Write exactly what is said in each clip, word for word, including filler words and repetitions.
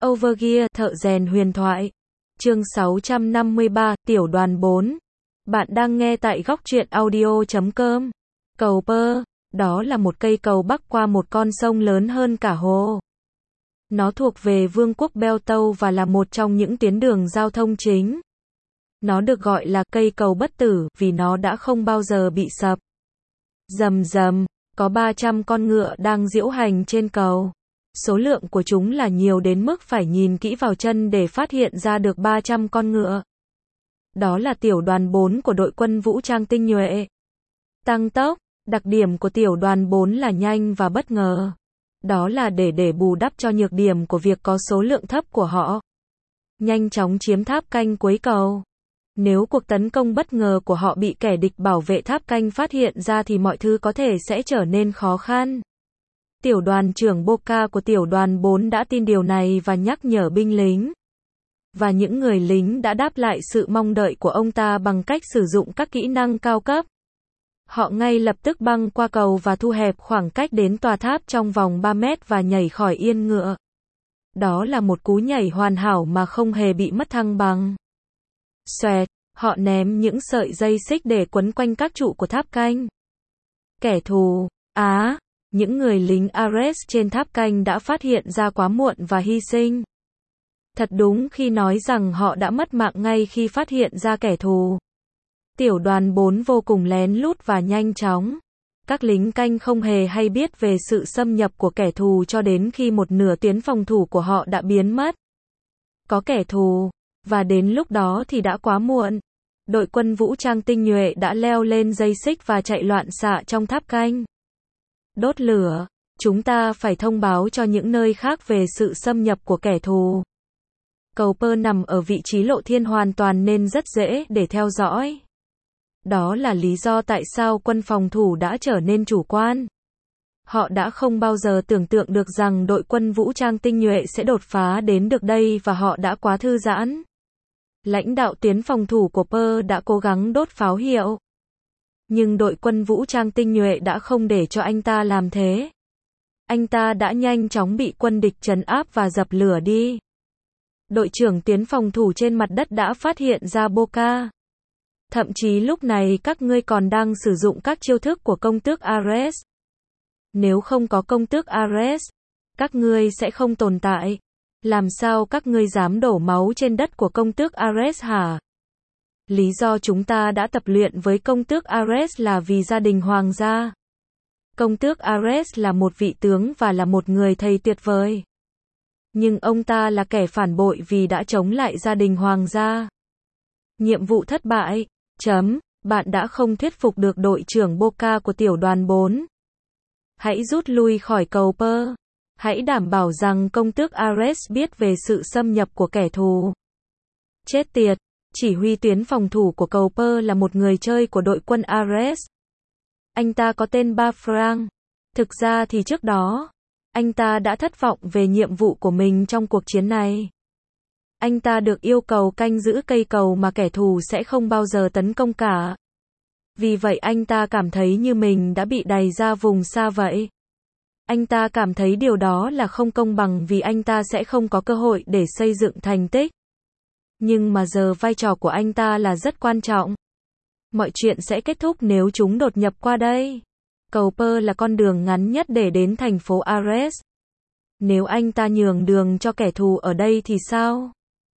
Overgear, thợ rèn huyền thoại. Chương sáu trăm năm mươi ba, Tiểu đoàn bốn. Bạn đang nghe tại góc truyện audio chấm com. Cầu Pơ, đó là một cây cầu bắc qua một con sông lớn hơn cả hồ. Nó thuộc về Vương quốc Beltâu và là một trong những tuyến đường giao thông chính. Nó được gọi là cây cầu bất tử vì nó đã không bao giờ bị sập. Rầm rầm, có ba trăm con ngựa đang diễu hành trên cầu. Số lượng của chúng là nhiều đến mức phải nhìn kỹ vào chân để phát hiện ra được ba trăm con ngựa. Đó là tiểu đoàn bốn của đội quân vũ trang tinh nhuệ. Tăng tốc, đặc điểm của tiểu đoàn bốn là nhanh và bất ngờ. Đó là để để bù đắp cho nhược điểm của việc có số lượng thấp của họ. Nhanh chóng chiếm tháp canh cuối cầu. Nếu cuộc tấn công bất ngờ của họ bị kẻ địch bảo vệ tháp canh phát hiện ra thì mọi thứ có thể sẽ trở nên khó khăn. Tiểu đoàn trưởng Boca của tiểu đoàn bốn đã tin điều này và nhắc nhở binh lính. Và những người lính đã đáp lại sự mong đợi của ông ta bằng cách sử dụng các kỹ năng cao cấp. Họ ngay lập tức băng qua cầu và thu hẹp khoảng cách đến tòa tháp trong vòng ba mét và nhảy khỏi yên ngựa. Đó là một cú nhảy hoàn hảo mà không hề bị mất thăng bằng. Xoẹt, họ ném những sợi dây xích để quấn quanh các trụ của tháp canh. Kẻ thù, á, những người lính Ares trên tháp canh đã phát hiện ra quá muộn và hy sinh. Thật đúng khi nói rằng họ đã mất mạng ngay khi phát hiện ra kẻ thù. Tiểu đoàn bốn vô cùng lén lút và nhanh chóng. Các lính canh không hề hay biết về sự xâm nhập của kẻ thù cho đến khi một nửa tuyến phòng thủ của họ đã biến mất. Có kẻ thù, và đến lúc đó thì đã quá muộn. Đội quân vũ trang tinh nhuệ đã leo lên dây xích và chạy loạn xạ trong tháp canh. Đốt lửa, chúng ta phải thông báo cho những nơi khác về sự xâm nhập của kẻ thù. Cầu Pơ nằm ở vị trí lộ thiên hoàn toàn nên rất dễ để theo dõi. Đó là lý do tại sao quân phòng thủ đã trở nên chủ quan. Họ đã không bao giờ tưởng tượng được rằng đội quân vũ trang tinh nhuệ sẽ đột phá đến được đây và họ đã quá thư giãn. Lãnh đạo tuyến phòng thủ của Pơ đã cố gắng đốt pháo hiệu. Nhưng đội quân vũ trang tinh nhuệ đã không để cho anh ta làm thế. Anh ta đã nhanh chóng bị quân địch trấn áp và dập lửa đi. Đội trưởng tuyến phòng thủ trên mặt đất đã phát hiện ra Boca. Thậm chí lúc này các ngươi còn đang sử dụng các chiêu thức của công tước Ares. Nếu không có công tước Ares, các ngươi sẽ không tồn tại. Làm sao các ngươi dám đổ máu trên đất của công tước Ares hả? Lý do chúng ta đã tập luyện với công tước Ares là vì gia đình hoàng gia. Công tước Ares là một vị tướng và là một người thầy tuyệt vời. Nhưng ông ta là kẻ phản bội vì đã chống lại gia đình hoàng gia. Nhiệm vụ thất bại. Chấm, bạn đã không thuyết phục được đội trưởng Boca của tiểu đoàn bốn. Hãy rút lui khỏi cầu Pơ. Hãy đảm bảo rằng công tước Ares biết về sự xâm nhập của kẻ thù. Chết tiệt, chỉ huy tuyến phòng thủ của cầu Pơ là một người chơi của đội quân Ares. Anh ta có tên Ba Franc. Thực ra thì trước đó, anh ta đã thất vọng về nhiệm vụ của mình trong cuộc chiến này. Anh ta được yêu cầu canh giữ cây cầu mà kẻ thù sẽ không bao giờ tấn công cả. Vì vậy anh ta cảm thấy như mình đã bị đày ra vùng xa vậy. Anh ta cảm thấy điều đó là không công bằng vì anh ta sẽ không có cơ hội để xây dựng thành tích. Nhưng mà giờ vai trò của anh ta là rất quan trọng. Mọi chuyện sẽ kết thúc nếu chúng đột nhập qua đây. Cầu Pơ là con đường ngắn nhất để đến thành phố Ares. Nếu anh ta nhường đường cho kẻ thù ở đây thì sao?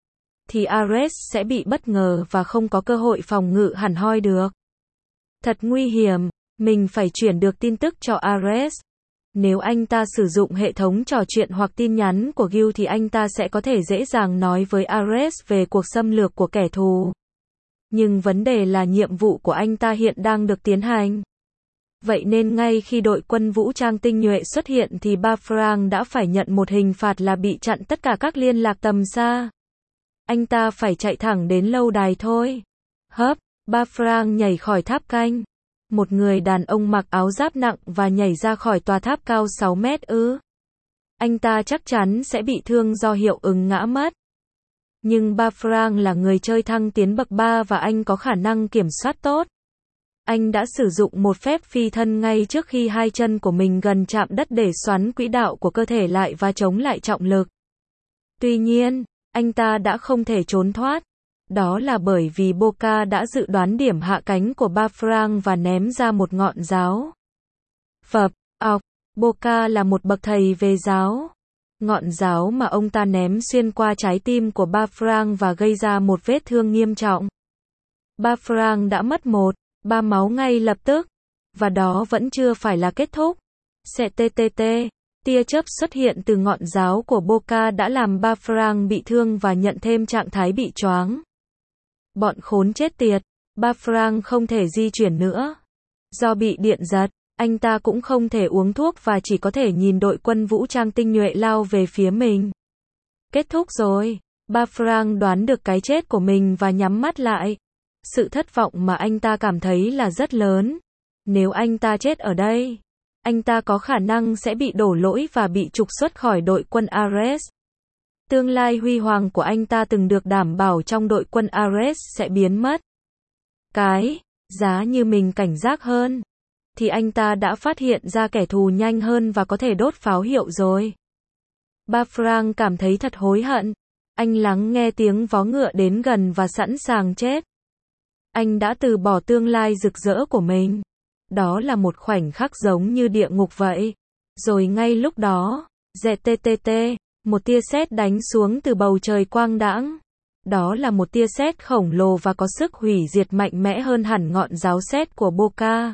Thì Ares sẽ bị bất ngờ và không có cơ hội phòng ngự hẳn hoi được. Thật nguy hiểm, mình phải chuyển được tin tức cho Ares. Nếu anh ta sử dụng hệ thống trò chuyện hoặc tin nhắn của Guild thì anh ta sẽ có thể dễ dàng nói với Ares về cuộc xâm lược của kẻ thù. Nhưng vấn đề là nhiệm vụ của anh ta hiện đang được tiến hành. Vậy nên ngay khi đội quân vũ trang tinh nhuệ xuất hiện thì Ba Franc đã phải nhận một hình phạt là bị chặn tất cả các liên lạc tầm xa. Anh ta phải chạy thẳng đến lâu đài thôi. Hấp, Ba Franc nhảy khỏi tháp canh. Một người đàn ông mặc áo giáp nặng và nhảy ra khỏi tòa tháp cao sáu mét ư. Anh ta chắc chắn sẽ bị thương do hiệu ứng ngã mất. Nhưng Ba Franc là người chơi thăng tiến bậc ba và anh có khả năng kiểm soát tốt. Anh đã sử dụng một phép phi thân ngay trước khi hai chân của mình gần chạm đất để xoắn quỹ đạo của cơ thể lại và chống lại trọng lực. Tuy nhiên, anh ta đã không thể trốn thoát. Đó là bởi vì Boca đã dự đoán điểm hạ cánh của ba franc và ném ra một ngọn giáo. Phập, ọc, Boca là một bậc thầy về giáo. Ngọn giáo mà ông ta ném xuyên qua trái tim của ba franc và gây ra một vết thương nghiêm trọng. ba franc đã mất một, ba máu ngay lập tức. Và đó vẫn chưa phải là kết thúc. xê tê tê tê, tia chớp xuất hiện từ ngọn giáo của Boca đã làm ba franc bị thương và nhận thêm trạng thái bị choáng. Bọn khốn chết tiệt, ba franc không thể di chuyển nữa. Do bị điện giật, anh ta cũng không thể uống thuốc và chỉ có thể nhìn đội quân vũ trang tinh nhuệ lao về phía mình. Kết thúc rồi, ba franc đoán được cái chết của mình và nhắm mắt lại. Sự thất vọng mà anh ta cảm thấy là rất lớn. Nếu anh ta chết ở đây, anh ta có khả năng sẽ bị đổ lỗi và bị trục xuất khỏi đội quân Ares. Tương lai huy hoàng của anh ta từng được đảm bảo trong đội quân Ares sẽ biến mất. Cái giá như mình cảnh giác hơn, thì anh ta đã phát hiện ra kẻ thù nhanh hơn và có thể đốt pháo hiệu rồi. Ba franc cảm thấy thật hối hận. Anh lắng nghe tiếng vó ngựa đến gần và sẵn sàng chết. Anh đã từ bỏ tương lai rực rỡ của mình. Đó là một khoảnh khắc giống như địa ngục vậy. Rồi ngay lúc đó, dẹt tê tê tê, một tia sét đánh xuống từ bầu trời quang đãng. Đó là một tia sét khổng lồ và có sức hủy diệt mạnh mẽ hơn hẳn ngọn giáo sét của Boca.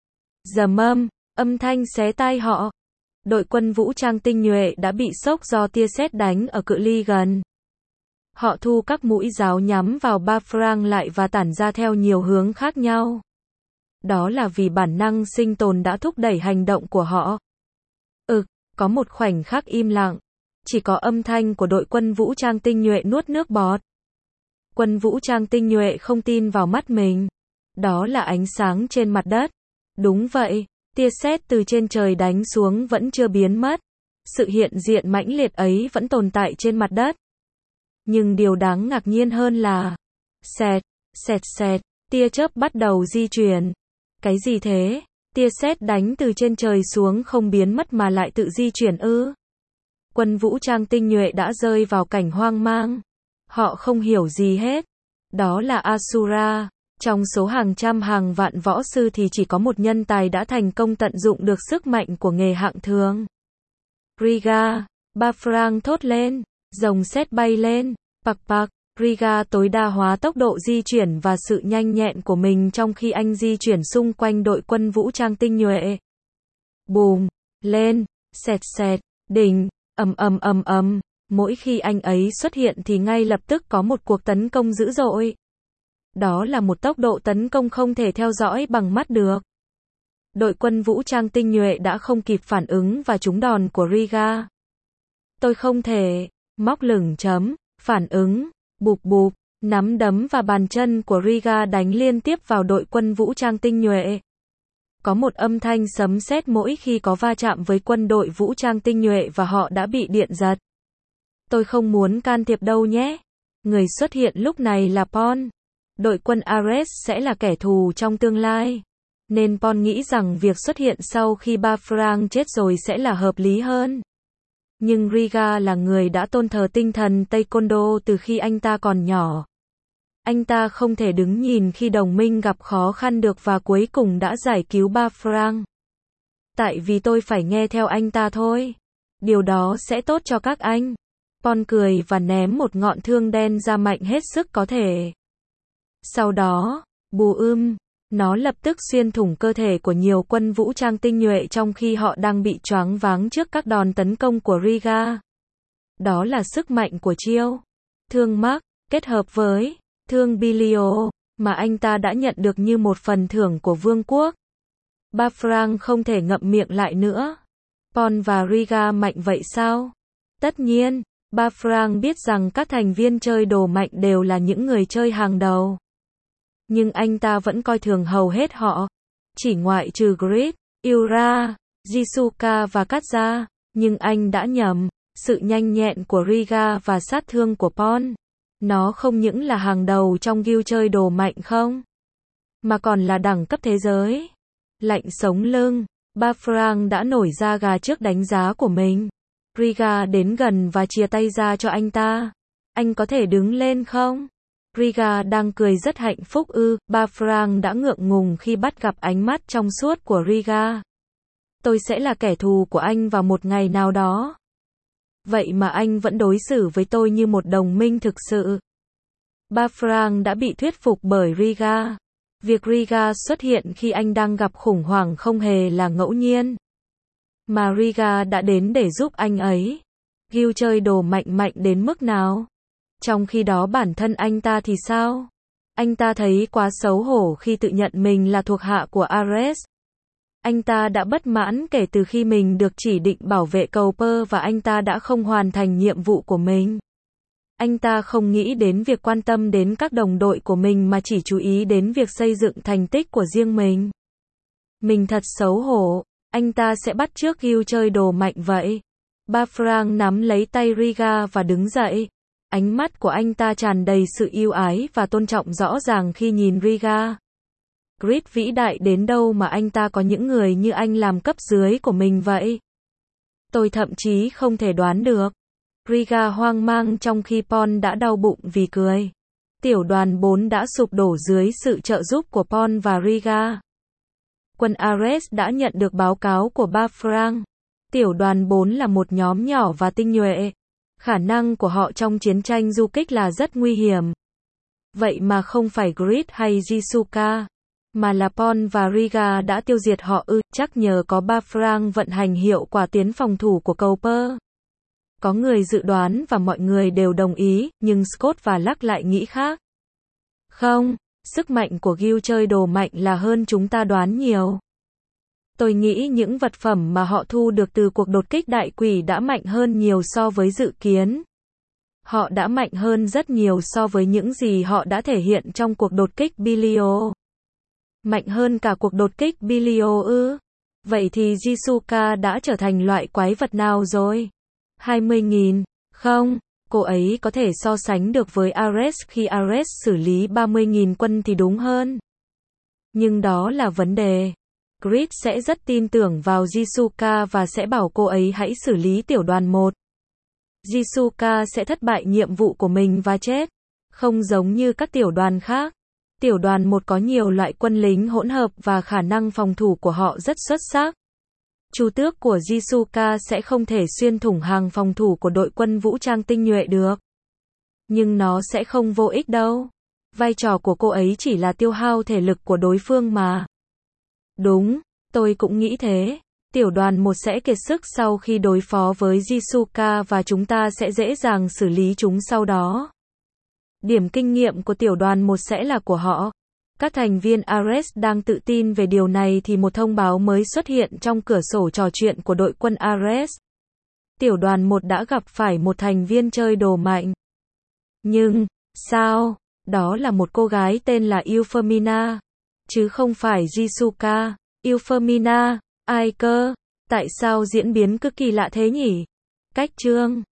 Rầm âm, âm thanh xé tai họ. Đội quân vũ trang tinh nhuệ đã bị sốc do tia sét đánh ở cự ly gần. Họ thu các mũi giáo nhắm vào ba franc lại và tản ra theo nhiều hướng khác nhau. Đó là vì bản năng sinh tồn đã thúc đẩy hành động của họ. Ực, có một khoảnh khắc im lặng. Chỉ có âm thanh của đội quân vũ trang tinh nhuệ nuốt nước bọt. Quân vũ trang tinh nhuệ không tin vào mắt mình. Đó là ánh sáng trên mặt đất. Đúng vậy, tia sét từ trên trời đánh xuống vẫn chưa biến mất. Sự hiện diện mãnh liệt ấy vẫn tồn tại trên mặt đất. Nhưng điều đáng ngạc nhiên hơn là xẹt, xẹt xẹt, tia chớp bắt đầu di chuyển. Cái gì thế? Tia sét đánh từ trên trời xuống không biến mất mà lại tự di chuyển ư? Quân vũ trang tinh nhuệ đã rơi vào cảnh hoang mang. Họ không hiểu gì hết. Đó là Asura. Trong số hàng trăm hàng vạn võ sư thì chỉ có một nhân tài đã thành công tận dụng được sức mạnh của nghề hạng thường. Riga, ba franc thốt lên, rồng sét bay lên, pạc pạc, Riga tối đa hóa tốc độ di chuyển và sự nhanh nhẹn của mình trong khi anh di chuyển xung quanh đội quân vũ trang tinh nhuệ. Bùm, lên, sẹt sẹt, đỉnh, ầm ầm ầm ầm, mỗi khi anh ấy xuất hiện thì ngay lập tức có một cuộc tấn công dữ dội. Đó là một tốc độ tấn công không thể theo dõi bằng mắt được. Đội quân vũ trang tinh nhuệ đã không kịp phản ứng và trúng đòn của Riga. Tôi không thể, móc lửng chấm, phản ứng, bụp bụp, nắm đấm và bàn chân của Riga đánh liên tiếp vào đội quân vũ trang tinh nhuệ. Có một âm thanh sấm sét mỗi khi có va chạm với quân đội vũ trang tinh nhuệ và họ đã bị điện giật. Tôi không muốn can thiệp đâu nhé. Người xuất hiện lúc này là Pon. Đội quân Ares sẽ là kẻ thù trong tương lai. Nên Pon nghĩ rằng việc xuất hiện sau khi ba franc chết rồi sẽ là hợp lý hơn. Nhưng Riga là người đã tôn thờ tinh thần Taekwondo từ khi anh ta còn nhỏ. Anh ta không thể đứng nhìn khi đồng minh gặp khó khăn được và cuối cùng đã giải cứu ba franc. Tại vì tôi phải nghe theo anh ta thôi. Điều đó sẽ tốt cho các anh. Pon cười và ném một ngọn thương đen ra mạnh hết sức có thể. Sau đó, bù ưm, nó lập tức xuyên thủng cơ thể của nhiều quân vũ trang tinh nhuệ trong khi họ đang bị choáng váng trước các đòn tấn công của Riga. Đó là sức mạnh của chiêu thương Mark, kết hợp với thương Bilio, mà anh ta đã nhận được như một phần thưởng của vương quốc. Ba franc không thể ngậm miệng lại nữa. Pon và Riga mạnh vậy sao? Tất nhiên, ba franc biết rằng các thành viên chơi đồ mạnh đều là những người chơi hàng đầu. Nhưng anh ta vẫn coi thường hầu hết họ. Chỉ ngoại trừ Grid, Ura, Jisuka và Katja. Nhưng anh đã nhầm. Sự nhanh nhẹn của Riga và sát thương của Pon. Nó không những là hàng đầu trong guild chơi đồ mạnh không? Mà còn là đẳng cấp thế giới. Lạnh sống lưng. Ba franc đã nổi da gà trước đánh giá của mình. Riga đến gần và chìa tay ra cho anh ta. Anh có thể đứng lên không? Riga đang cười rất hạnh phúc ư, ba Franc đã ngượng ngùng khi bắt gặp ánh mắt trong suốt của Riga. Tôi sẽ là kẻ thù của anh vào một ngày nào đó. Vậy mà anh vẫn đối xử với tôi như một đồng minh thực sự. Ba Franc đã bị thuyết phục bởi Riga. Việc Riga xuất hiện khi anh đang gặp khủng hoảng không hề là ngẫu nhiên. Mà Riga đã đến để giúp anh ấy. Gil chơi đồ mạnh mạnh đến mức nào? Trong khi đó bản thân anh ta thì sao? Anh ta thấy quá xấu hổ khi tự nhận mình là thuộc hạ của Ares. Anh ta đã bất mãn kể từ khi mình được chỉ định bảo vệ cầu Pơ và anh ta đã không hoàn thành nhiệm vụ của mình. Anh ta không nghĩ đến việc quan tâm đến các đồng đội của mình mà chỉ chú ý đến việc xây dựng thành tích của riêng mình. Mình thật xấu hổ. Anh ta sẽ bắt chước Gil chơi đồ mạnh vậy. Ba Franc nắm lấy tay Riga và đứng dậy. Ánh mắt của anh ta tràn đầy sự yêu ái và tôn trọng rõ ràng khi nhìn Riga. Grid vĩ đại đến đâu mà anh ta có những người như anh làm cấp dưới của mình vậy? Tôi thậm chí không thể đoán được. Riga hoang mang trong khi Paul đã đau bụng vì cười. Tiểu đoàn bốn đã sụp đổ dưới sự trợ giúp của Paul và Riga. Quân Ares đã nhận được báo cáo của ba Franc. Tiểu đoàn bốn là một nhóm nhỏ và tinh nhuệ. Khả năng của họ trong chiến tranh du kích là rất nguy hiểm. Vậy mà không phải Grid hay Jisuka, mà là Paul và Riga đã tiêu diệt họ ư, chắc nhờ có ba Franc vận hành hiệu quả tiến phòng thủ của cầu Pơ. Có người dự đoán và mọi người đều đồng ý, nhưng Scott và Luck lại nghĩ khác. Không, sức mạnh của Gil chơi đồ mạnh là hơn chúng ta đoán nhiều. Tôi nghĩ những vật phẩm mà họ thu được từ cuộc đột kích đại quỷ đã mạnh hơn nhiều so với dự kiến. Họ đã mạnh hơn rất nhiều so với những gì họ đã thể hiện trong cuộc đột kích Bilio. Mạnh hơn cả cuộc đột kích Bilio ư? Vậy thì Jisuka đã trở thành loại quái vật nào rồi? hai mươi nghìn. Không, cô ấy có thể so sánh được với Ares khi Ares xử lý ba mươi nghìn quân thì đúng hơn. Nhưng đó là vấn đề. Grid sẽ rất tin tưởng vào Jisuka và sẽ bảo cô ấy hãy xử lý tiểu đoàn một. Jisuka sẽ thất bại nhiệm vụ của mình và chết. Không giống như các tiểu đoàn khác. Tiểu đoàn một có nhiều loại quân lính hỗn hợp và khả năng phòng thủ của họ rất xuất sắc. Chu tước của Jisuka sẽ không thể xuyên thủng hàng phòng thủ của đội quân vũ trang tinh nhuệ được. Nhưng nó sẽ không vô ích đâu. Vai trò của cô ấy chỉ là tiêu hao thể lực của đối phương mà. Đúng, tôi cũng nghĩ thế. Tiểu đoàn một sẽ kiệt sức sau khi đối phó với Jisuka và chúng ta sẽ dễ dàng xử lý chúng sau đó. Điểm kinh nghiệm của tiểu đoàn một sẽ là của họ. Các thành viên Ares đang tự tin về điều này thì một thông báo mới xuất hiện trong cửa sổ trò chuyện của đội quân Ares. Tiểu đoàn một đã gặp phải một thành viên chơi đồ mạnh. Nhưng, sao? Đó là một cô gái tên là Euphemina. Chứ không phải Jisuka. Euphemina, ai cơ? Tại sao diễn biến cứ kỳ lạ thế nhỉ? Cách chương